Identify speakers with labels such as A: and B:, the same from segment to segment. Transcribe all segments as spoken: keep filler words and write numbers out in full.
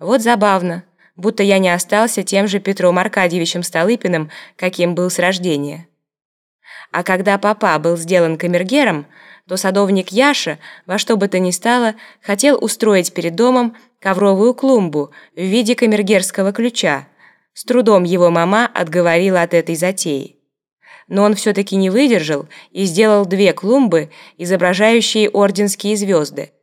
A: Вот забавно, будто я не остался тем же Петром Аркадьевичем Столыпиным, каким был с рождения. А когда папа был сделан камергером, то садовник Яша во что бы то ни стало хотел устроить перед домом ковровую клумбу в виде камергерского ключа. С трудом его мама отговорила от этой затеи. Но он все-таки не выдержал и сделал две клумбы, изображающие орденские звезды.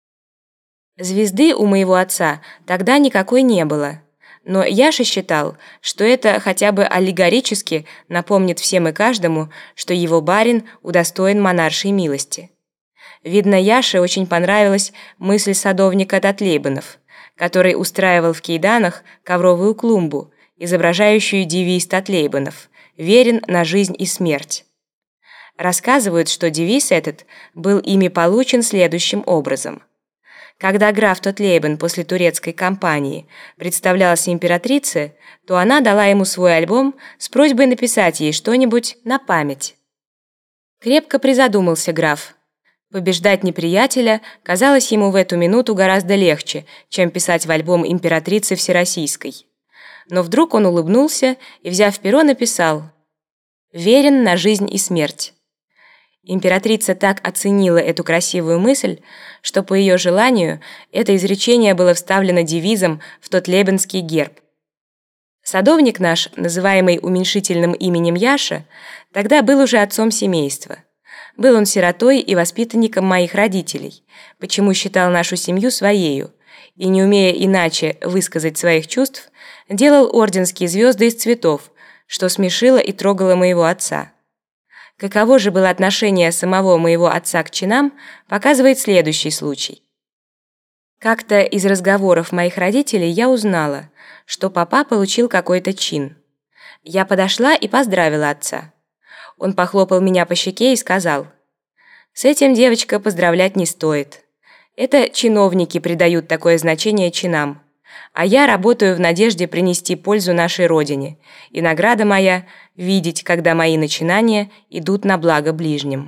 A: Звезды у моего отца тогда никакой не было, но Яша считал, что это хотя бы аллегорически напомнит всем и каждому, что его барин удостоен монаршей милости. Видно, Яше очень понравилась мысль садовника Татлейбанов, который устраивал в Кейданах ковровую клумбу, изображающую девиз Татлейбанов «Верен на жизнь и смерть». Рассказывают, что девиз этот был ими получен следующим образом. Когда граф Татлейбан после турецкой кампании представлялся императрице, то она дала ему свой альбом с просьбой написать ей что-нибудь на память. Крепко призадумался граф. Побеждать неприятеля казалось ему в эту минуту гораздо легче, чем писать в альбом императрицы Всероссийской. Но вдруг он улыбнулся и, взяв перо, написал «Верен на жизнь и смерть». Императрица так оценила эту красивую мысль, что по ее желанию это изречение было вставлено девизом в Татлейбанский герб. Садовник наш, называемый уменьшительным именем Яша, тогда был уже отцом семейства. Был он сиротой и воспитанником моих родителей, почему считал нашу семью своею, и, не умея иначе высказать своих чувств, делал орденские звезды из цветов, что смешило и трогало моего отца. Каково же было отношение самого моего отца к чинам, показывает следующий случай. Как-то из разговоров моих родителей я узнала, что папа получил какой-то чин. Я подошла и поздравила отца. Он похлопал меня по щеке и сказал: «С этим, девочка, поздравлять не стоит. Это чиновники придают такое значение чинам, а я работаю в надежде принести пользу нашей родине, и награда моя — видеть, когда мои начинания идут на благо ближним».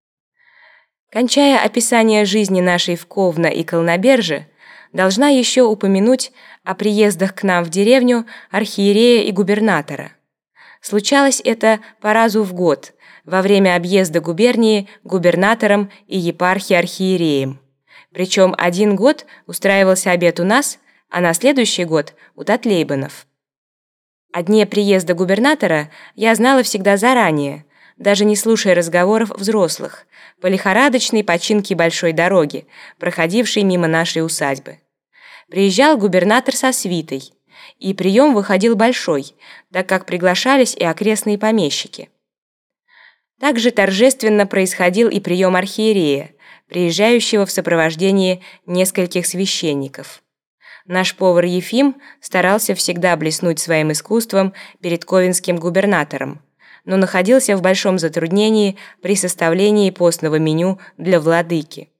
A: Кончая описание жизни нашей в Ковно и Колноберже, должна еще упомянуть о приездах к нам в деревню архиерея и губернатора. Случалось это по разу в год, во время объезда губернии губернатором и епархи-архиереем. Причем один год устраивался обед у нас, а на следующий год у Татлейбанов. О дне приезда губернатора я знала всегда заранее, даже не слушая разговоров взрослых, по лихорадочной починке большой дороги, проходившей мимо нашей усадьбы. Приезжал губернатор со свитой, и прием выходил большой, так как приглашались и окрестные помещики. Также торжественно происходил и прием архиерея, приезжающего в сопровождении нескольких священников. Наш повар Ефим старался всегда блеснуть своим искусством перед ковенским губернатором, но находился в большом затруднении при составлении постного меню для владыки.